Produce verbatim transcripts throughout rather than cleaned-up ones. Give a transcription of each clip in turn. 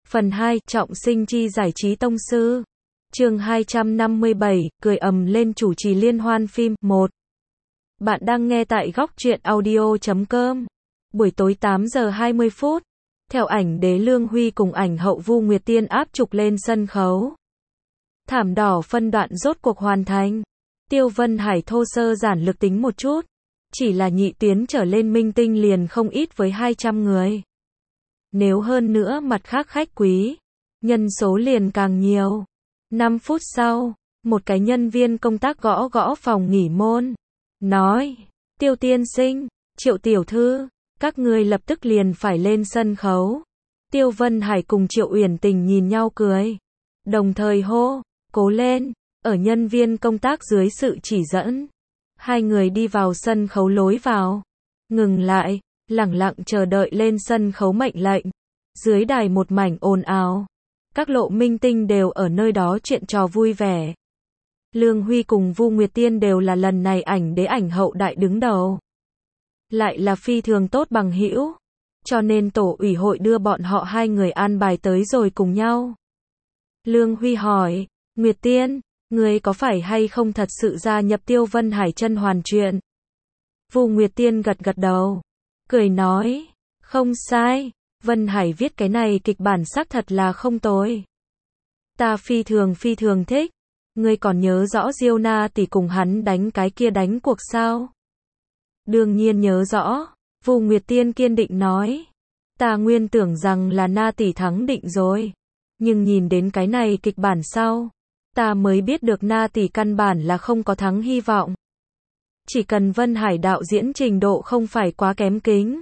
Phần hai, trọng sinh chi giải trí tông sư. Chương hai trăm năm mươi bảy, cười ầm lên chủ trì liên hoan phim. một. Bạn đang nghe tại góc truyện audio chấm com. Buổi tối tám giờ hai mươi phút. Theo ảnh đế Lương Huy cùng ảnh hậu Vu Nguyệt Tiên áp trục lên sân khấu. Thảm đỏ phân đoạn rốt cuộc hoàn thành. Tiêu Vân Hải thô sơ giản lược tính một chút. Chỉ là nhị tuyến trở lên minh tinh liền không ít với hai trăm người. Nếu hơn nữa mặt khác khách quý, nhân số liền càng nhiều. năm phút sau, một cái nhân viên công tác gõ gõ phòng nghỉ môn. Nói, Tiêu tiên sinh, Triệu tiểu thư, các ngươi lập tức liền phải lên sân khấu. Tiêu Vân Hải cùng Triệu Uyển Tình nhìn nhau cười. Đồng thời hô, cố lên, ở nhân viên công tác dưới sự chỉ dẫn. Hai người đi vào sân khấu lối vào. Ngừng lại, lẳng lặng chờ đợi lên sân khấu mệnh lệnh. Dưới đài một mảnh ồn ào. Các lộ minh tinh đều ở nơi đó chuyện trò vui vẻ. Lương Huy cùng Vu Nguyệt Tiên đều là lần này ảnh đế ảnh hậu đại đứng đầu. Lại là phi thường tốt bằng hữu. Cho nên tổ ủy hội đưa bọn họ hai người an bài tới rồi cùng nhau. Lương Huy hỏi, Nguyệt Tiên, người có phải hay không thật sự gia nhập Tiêu Vân Hải chân hoàn truyện? Vu Nguyệt Tiên gật gật đầu. Cười nói, không sai. Vân Hải viết cái này kịch bản xác thật là không tồi. Ta phi thường phi thường thích. Ngươi còn nhớ rõ Diêu Na tỷ cùng hắn đánh cái kia đánh cuộc sao? Đương nhiên nhớ rõ. Vu Nguyệt Tiên kiên định nói. Ta nguyên tưởng rằng là Na tỷ thắng định rồi. Nhưng nhìn đến cái này kịch bản sau, ta mới biết được Na tỷ căn bản là không có thắng hy vọng. Chỉ cần Vân Hải đạo diễn trình độ không phải quá kém kính.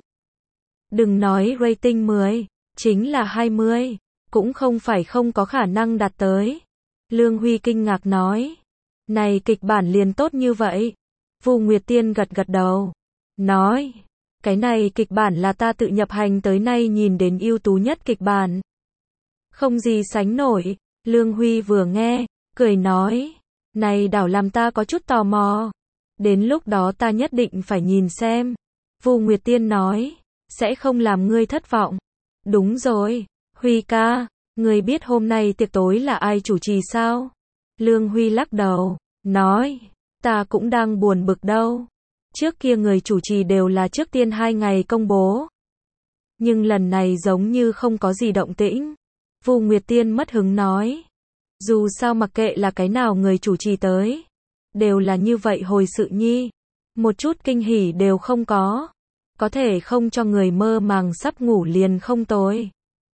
Đừng nói rating mười, chính là hai mươi, cũng không phải không có khả năng đạt tới. Lương Huy kinh ngạc nói, này kịch bản liền tốt như vậy. Vu Nguyệt Tiên gật gật đầu, nói, cái này kịch bản là ta tự nhập hành tới nay nhìn đến ưu tú nhất kịch bản. Không gì sánh nổi. Lương Huy vừa nghe, cười nói, này đảo làm ta có chút tò mò. Đến lúc đó ta nhất định phải nhìn xem. Vu Nguyệt Tiên nói, sẽ không làm ngươi thất vọng. Đúng rồi, Huy ca, ngươi biết hôm nay tiệc tối là ai chủ trì sao? Lương Huy lắc đầu, nói, ta cũng đang buồn bực đâu. Trước kia người chủ trì đều là trước tiên hai ngày công bố. Nhưng lần này giống như không có gì động tĩnh. Vu Nguyệt Tiên mất hứng nói, dù sao mặc kệ là cái nào người chủ trì tới, đều là như vậy hồi sự nhi. Một chút kinh hỉ đều không có. Có thể không cho người mơ màng sắp ngủ liền không tối.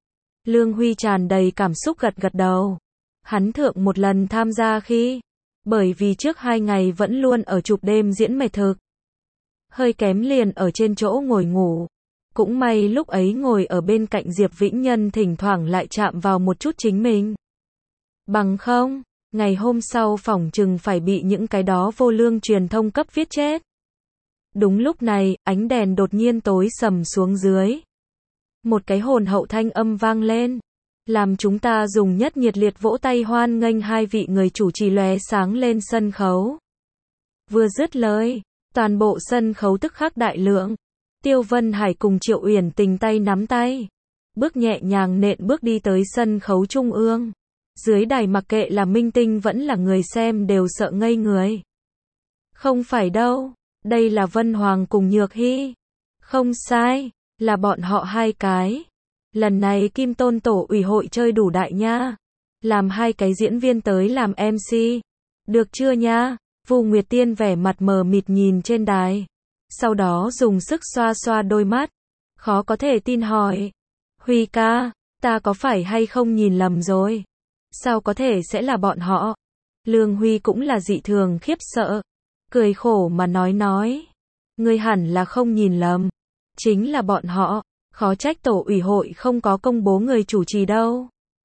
Lương Huy tràn đầy cảm xúc gật gật đầu. Hắn thượng một lần tham gia khi, bởi vì trước hai ngày vẫn luôn ở chụp đêm diễn mệt thực. Hơi kém liền ở trên chỗ ngồi ngủ. Cũng may lúc ấy ngồi ở bên cạnh Diệp Vĩnh Nhân thỉnh thoảng lại chạm vào một chút chính mình. Bằng không, ngày hôm sau phỏng chừng phải bị những cái đó vô lương truyền thông cấp viết chết. Đúng lúc này, ánh đèn đột nhiên tối sầm xuống dưới. Một cái hồn hậu thanh âm vang lên, làm chúng ta dùng nhất nhiệt liệt vỗ tay hoan nghênh hai vị người chủ trì lóe sáng lên sân khấu. Vừa dứt lời, toàn bộ sân khấu tức khắc đại lượng. Tiêu Vân Hải cùng Triệu Uyển Tình tay nắm tay, bước nhẹ nhàng nện bước đi tới sân khấu trung ương. Dưới đài mặc kệ là minh tinh vẫn là người xem đều sợ ngây người. Không phải đâu. Đây là Vân Hoàng cùng Nhược Hy. Không sai, là bọn họ hai cái. Lần này Kim Tôn tổ ủy hội chơi đủ đại nha. Làm hai cái diễn viên tới làm em xê. Được chưa nha? Vu Nguyệt Tiên vẻ mặt mờ mịt nhìn trên đài. Sau đó dùng sức xoa xoa đôi mắt. Khó có thể tin hỏi. Huy ca, ta có phải hay không nhìn lầm rồi? Sao có thể sẽ là bọn họ? Lương Huy cũng là dị thường khiếp sợ. Cười khổ mà nói nói. Ngươi hẳn là không nhìn lầm. Chính là bọn họ. Khó trách tổ ủy hội không có công bố người chủ trì đâu.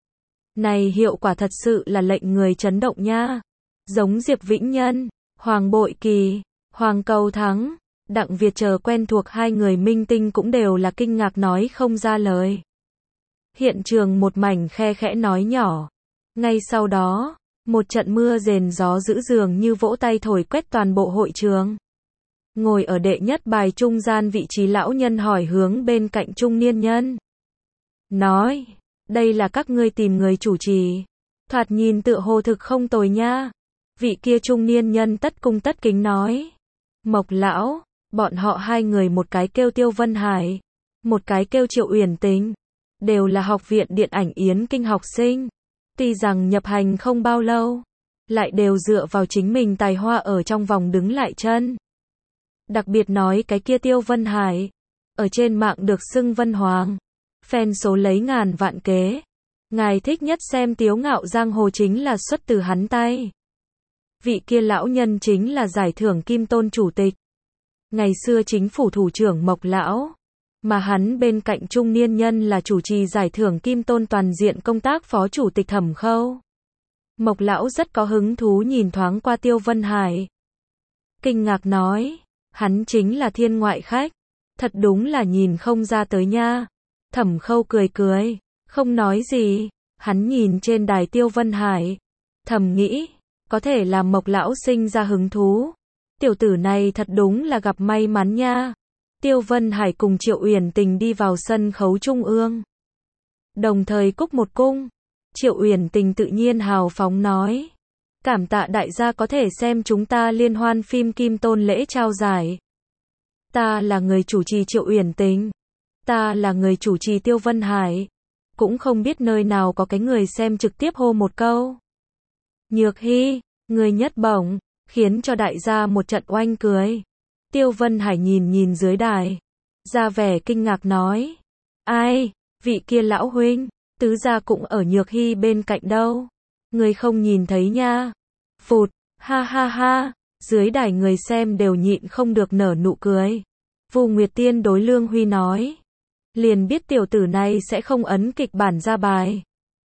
Này hiệu quả thật sự là lệnh người chấn động nha. Giống Diệp Vĩnh Nhân, Hoàng Bội Kỳ, Hoàng Cầu Thắng, Đặng Việt chờ quen thuộc hai người minh tinh cũng đều là kinh ngạc nói không ra lời. Hiện trường một mảnh khe khẽ nói nhỏ. Ngay sau đó, một trận mưa rền gió dữ dường như vỗ tay thổi quét toàn bộ hội trường. Ngồi ở đệ nhất bài trung gian vị trí lão nhân hỏi hướng bên cạnh trung niên nhân. Nói, Đây là các ngươi tìm người chủ trì. Thoạt nhìn tựa hồ thực không tồi nha. Vị kia trung niên nhân tất cung tất kính nói. Mộc lão, bọn họ hai người một cái kêu Tiêu Vân Hải, một cái kêu Triệu Uyển Tình, đều là học viện điện ảnh Yến Kinh học sinh. Tuy rằng nhập hành không bao lâu, lại đều dựa vào chính mình tài hoa ở trong vòng đứng lại chân. Đặc biệt nói cái kia Tiêu Vân Hải, ở trên mạng được xưng Vân Hoàng, fan số lấy ngàn vạn kế. Ngài thích nhất xem Tiếu Ngạo Giang Hồ chính là xuất từ hắn tay. Vị kia lão nhân chính là giải thưởng Kim Tôn chủ tịch. Ngày xưa chính phủ thủ trưởng Mộc lão, mà hắn bên cạnh trung niên nhân là chủ trì giải thưởng Kim Tôn toàn diện công tác phó chủ tịch Thẩm Khâu. Mộc lão rất có hứng thú nhìn thoáng qua Tiêu Vân Hải. Kinh ngạc nói, hắn chính là thiên ngoại khách. Thật đúng là nhìn không ra tới nha. Thẩm Khâu cười cười, không nói gì. Hắn nhìn trên đài Tiêu Vân Hải, thầm nghĩ, có thể làm Mộc lão sinh ra hứng thú. Tiểu tử này thật đúng là gặp may mắn nha. Tiêu Vân Hải cùng Triệu Uyển Tình đi vào sân khấu trung ương, đồng thời cúc một cung. Triệu Uyển Tình tự nhiên hào phóng nói, cảm tạ đại gia có thể xem chúng ta liên hoan phim Kim Tôn lễ trao giải. Ta là người chủ trì Triệu Uyển Tình, ta là người chủ trì Tiêu Vân Hải. Cũng không biết nơi nào có cái người xem trực tiếp hô một câu. Nhược Hy, người nhất bổng, khiến cho đại gia một trận oanh cười. Tiêu Vân Hải nhìn nhìn dưới đài, ra vẻ kinh ngạc nói, ai, vị kia lão huynh, tứ gia cũng ở Nhược Hy bên cạnh đâu. Người không nhìn thấy nha. Phụt, ha ha ha, dưới đài người xem đều nhịn không được nở nụ cười. Vu Nguyệt Tiên đối Lương Huy nói, liền biết tiểu tử này sẽ không ấn kịch bản ra bài.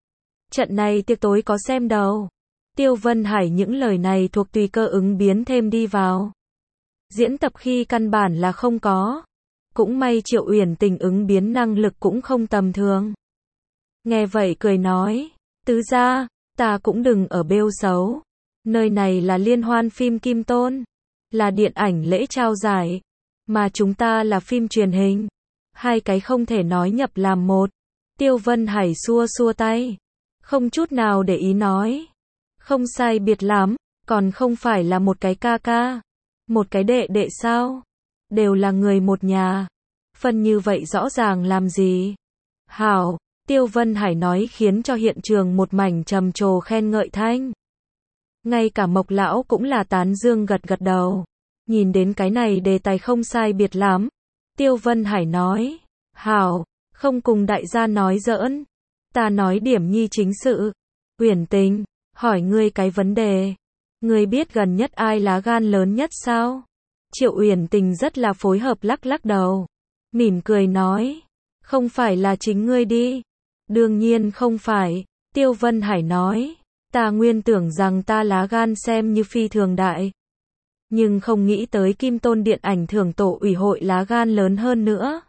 Trận này tiệc tối có xem đâu. Tiêu Vân Hải những lời này thuộc tùy cơ ứng biến thêm đi vào. Diễn tập khi căn bản là không có. Cũng may Triệu Uyển Tình ứng biến năng lực cũng không tầm thường. Nghe vậy cười nói, tứ gia, ta cũng đừng ở bêu xấu. Nơi này là liên hoan phim Kim Tôn, là điện ảnh lễ trao giải, mà chúng ta là phim truyền hình. Hai cái không thể nói nhập làm một. Tiêu Vân Hải xua xua tay, không chút nào để ý nói, không sai biệt lắm, còn không phải là một cái ca ca, một cái đệ đệ sao? Đều là người một nhà. Phân như vậy rõ ràng làm gì? Hảo, Tiêu Vân Hải nói khiến cho hiện trường một mảnh trầm trồ khen ngợi thanh. Ngay cả Mộc lão cũng là tán dương gật gật đầu. Nhìn đến cái này đề tài không sai biệt lắm. Tiêu Vân Hải nói, hảo, không cùng đại gia nói giỡn. Ta nói điểm nhi chính sự. Uyển Tình, hỏi ngươi cái vấn đề. Ngươi biết gần nhất ai lá gan lớn nhất sao? Triệu Uyển Tình rất là phối hợp lắc lắc đầu. Mỉm cười nói, không phải là chính ngươi đi. Đương nhiên không phải. Tiêu Vân Hải nói, ta nguyên tưởng rằng ta lá gan xem như phi thường đại. Nhưng không nghĩ tới Kim Tôn điện ảnh thưởng tổ ủy hội lá gan lớn hơn nữa.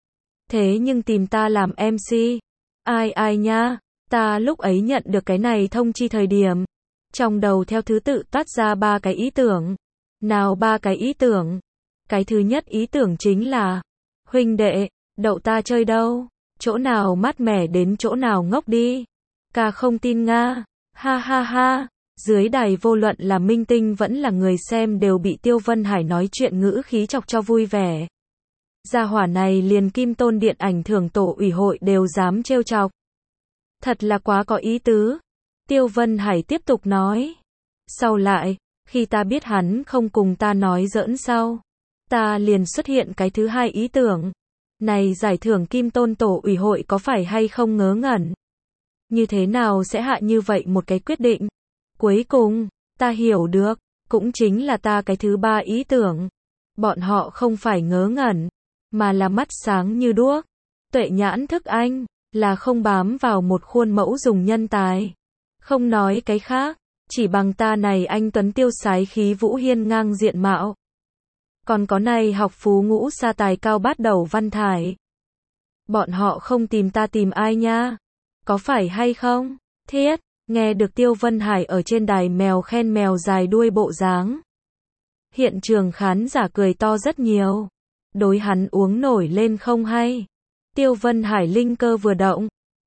Thế nhưng tìm ta làm em xê. Ai ai nha, ta lúc ấy nhận được cái này thông chi thời điểm. Trong đầu theo thứ tự toát ra ba cái ý tưởng. Nào ba cái ý tưởng. Cái thứ nhất ý tưởng chính là, huynh đệ, đậu ta chơi đâu. Chỗ nào mát mẻ đến chỗ nào ngốc đi. Ca không tin Nga. Ha ha ha. Dưới đài vô luận là minh tinh vẫn là người xem đều bị Tiêu Vân Hải nói chuyện ngữ khí chọc cho vui vẻ. Gia hỏa này liền Kim Tôn điện ảnh thưởng tổ ủy hội đều dám trêu chọc. Thật là quá có ý tứ. Tiêu Vân Hải tiếp tục nói. Sau lại, khi ta biết hắn không cùng ta nói giỡn sau, ta liền xuất hiện cái thứ hai ý tưởng. Này giải thưởng Kim Tôn tổ ủy hội có phải hay không ngớ ngẩn? Như thế nào sẽ hạ như vậy một cái quyết định? Cuối cùng, ta hiểu được, cũng chính là ta cái thứ ba ý tưởng. Bọn họ không phải ngớ ngẩn, mà là mắt sáng như đuốc. Tuệ nhãn thức anh, là không bám vào một khuôn mẫu dùng nhân tài. Không nói cái khác, chỉ bằng ta này anh tuấn tiêu sái khí vũ hiên ngang diện mạo. Còn có này học phú ngũ sa tài cao bát đầu văn thải. Bọn họ không tìm ta tìm ai nha? Có phải hay không? Thiết, nghe được Tiêu Vân Hải ở trên đài mèo khen mèo dài đuôi bộ dáng. Hiện trường khán giả cười to rất nhiều. Đối hắn uống nổi lên không hay. Tiêu Vân Hải linh cơ vừa động,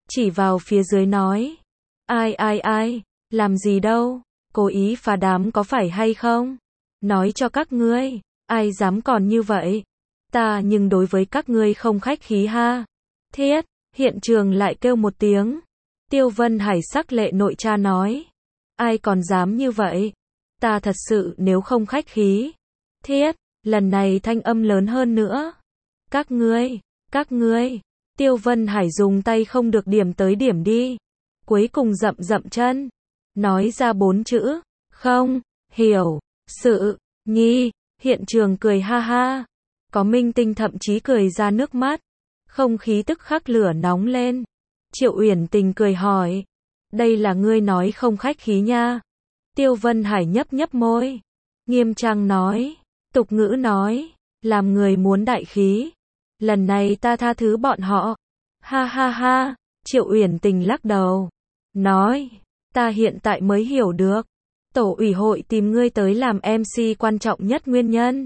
chỉ vào phía dưới nói. Ai ai ai, làm gì đâu, cố ý phá đám có phải hay không? Nói cho các ngươi, ai dám còn như vậy? Ta nhưng đối với các ngươi không khách khí ha. Thiết, hiện trường lại kêu một tiếng. Tiêu Vân Hải sắc lệ nội tra nói. Ai còn dám như vậy? Ta thật sự nếu không khách khí. Thiết, lần này thanh âm lớn hơn nữa. Các ngươi, các ngươi. Tiêu Vân Hải dùng tay không được điểm tới điểm đi. Cuối cùng dậm dậm chân. Nói ra bốn chữ. Không, hiểu, sự, nhi. Hiện trường cười ha ha. Có minh tinh thậm chí cười ra nước mắt. Không khí tức khắc lửa nóng lên. Triệu Uyển Tình cười hỏi. Đây là ngươi nói không khách khí nha. Tiêu Vân Hải nhấp nhấp môi. Nghiêm trang nói. Tục ngữ nói. Làm người muốn đại khí. Lần này ta tha thứ bọn họ. Ha ha ha. Triệu Uyển Tình lắc đầu. Nói. Ta hiện tại mới hiểu được. Tổ ủy hội tìm ngươi tới làm em xê quan trọng nhất nguyên nhân.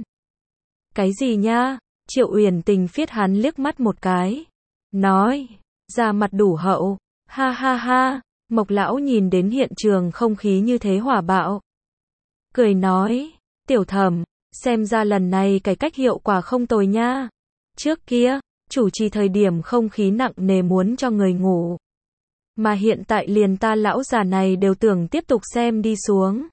Cái gì nha? Triệu Uyển Tình phiết hắn liếc mắt một cái. Nói. Ra mặt đủ hậu. Ha ha ha. Mộc lão nhìn đến hiện trường không khí như thế hỏa bạo. Cười nói. Tiểu Thẩm, xem ra lần này cải cách hiệu quả không tồi nha. Trước kia, chủ trì thời điểm không khí nặng nề muốn cho người ngủ. Mà hiện tại liền ta lão già này đều tưởng tiếp tục xem đi xuống.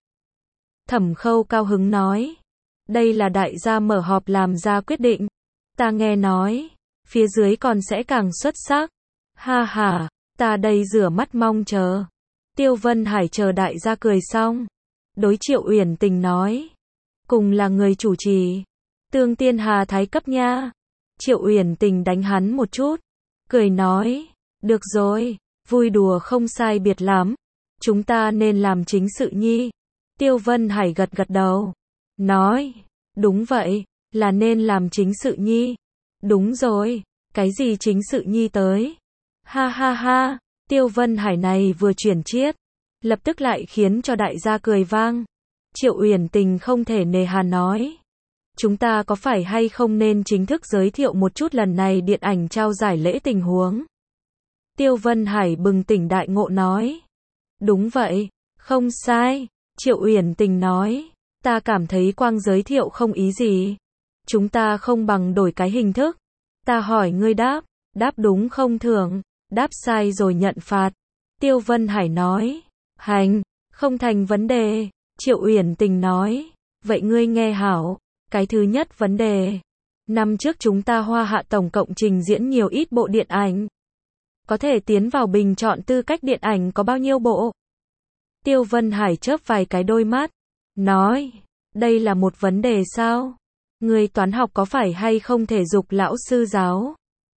Thẩm Khâu cao hứng nói. Đây là đại gia mở họp làm ra quyết định. Ta nghe nói, phía dưới còn sẽ càng xuất sắc. Ha ha, ta đây rửa mắt mong chờ. Tiêu Vân Hải chờ đại gia cười xong. Đối Triệu Uyển Tình nói. Cùng là người chủ trì. Tương Tiên Hà thái cấp nha. Triệu Uyển Tình đánh hắn một chút. Cười nói. Được rồi, vui đùa không sai biệt lắm. Chúng ta nên làm chính sự nhi. Tiêu Vân Hải gật gật đầu. Nói. Đúng vậy, là nên làm chính sự nhi. Đúng rồi, cái gì chính sự nhi tới? Ha ha ha, Tiêu Vân Hải này vừa chuyển chiết, lập tức lại khiến cho đại gia cười vang. Triệu Uyển Tình không thể nề hà nói. Chúng ta có phải hay không nên chính thức giới thiệu một chút lần này điện ảnh trao giải lễ tình huống? Tiêu Vân Hải bừng tỉnh đại ngộ nói. Đúng vậy, không sai. Triệu Uyển Tình nói. Ta cảm thấy quang giới thiệu không ý gì. Chúng ta không bằng đổi cái hình thức. Ta hỏi ngươi đáp, đáp đúng không thưởng, đáp sai rồi nhận phạt. Tiêu Vân Hải nói. Hành, không thành vấn đề. Triệu Uyển Tình nói. Vậy ngươi nghe hảo. Cái thứ nhất vấn đề. Năm trước chúng ta Hoa Hạ tổng cộng trình diễn nhiều ít bộ điện ảnh. Có thể tiến vào bình chọn tư cách điện ảnh có bao nhiêu bộ? Tiêu Vân Hải chớp vài cái đôi mắt. Nói. Đây là một vấn đề sao? Người toán học có phải hay không thể dục lão sư giáo?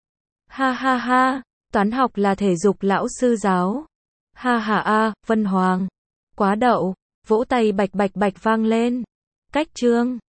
Ha ha ha. Toán học là thể dục lão sư giáo. Ha ha a, Vân Hoàng. Quá đậu. Vỗ tay bạch bạch bạch vang lên. Cách chương.